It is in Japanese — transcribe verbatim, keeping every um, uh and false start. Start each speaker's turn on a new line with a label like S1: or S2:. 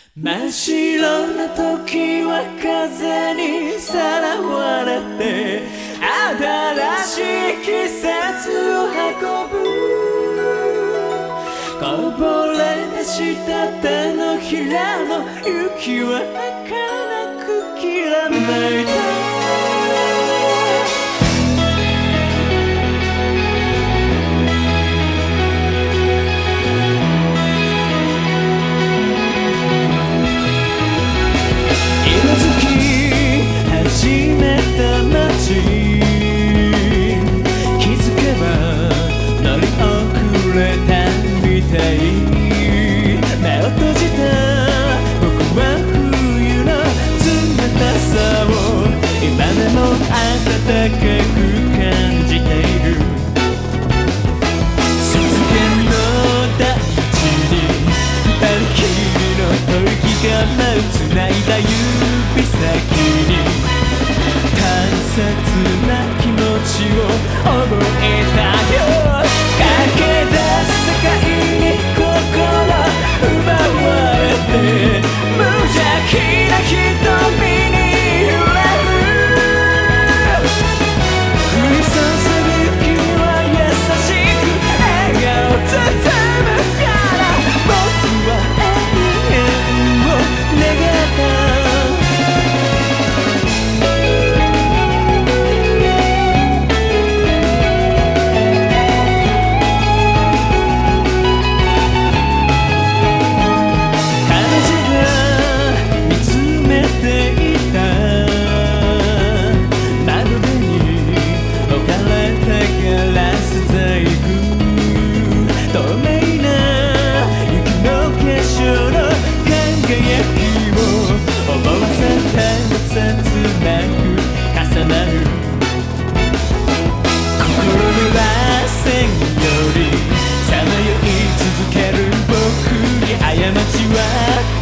S1: 真っ白な時は風にさらわれて新しい季節を運ぶこぼれ出した手のひらの雪は儚くきらめいた暖かく感じている湿原の大地に二人きりの吐息が舞う繋いだ指先に大切な気持ちを覚えたよ駆け出す世界に心奪われて無邪気な瞳に切なく重なる心の螺旋よりさまよい続ける僕に過ちは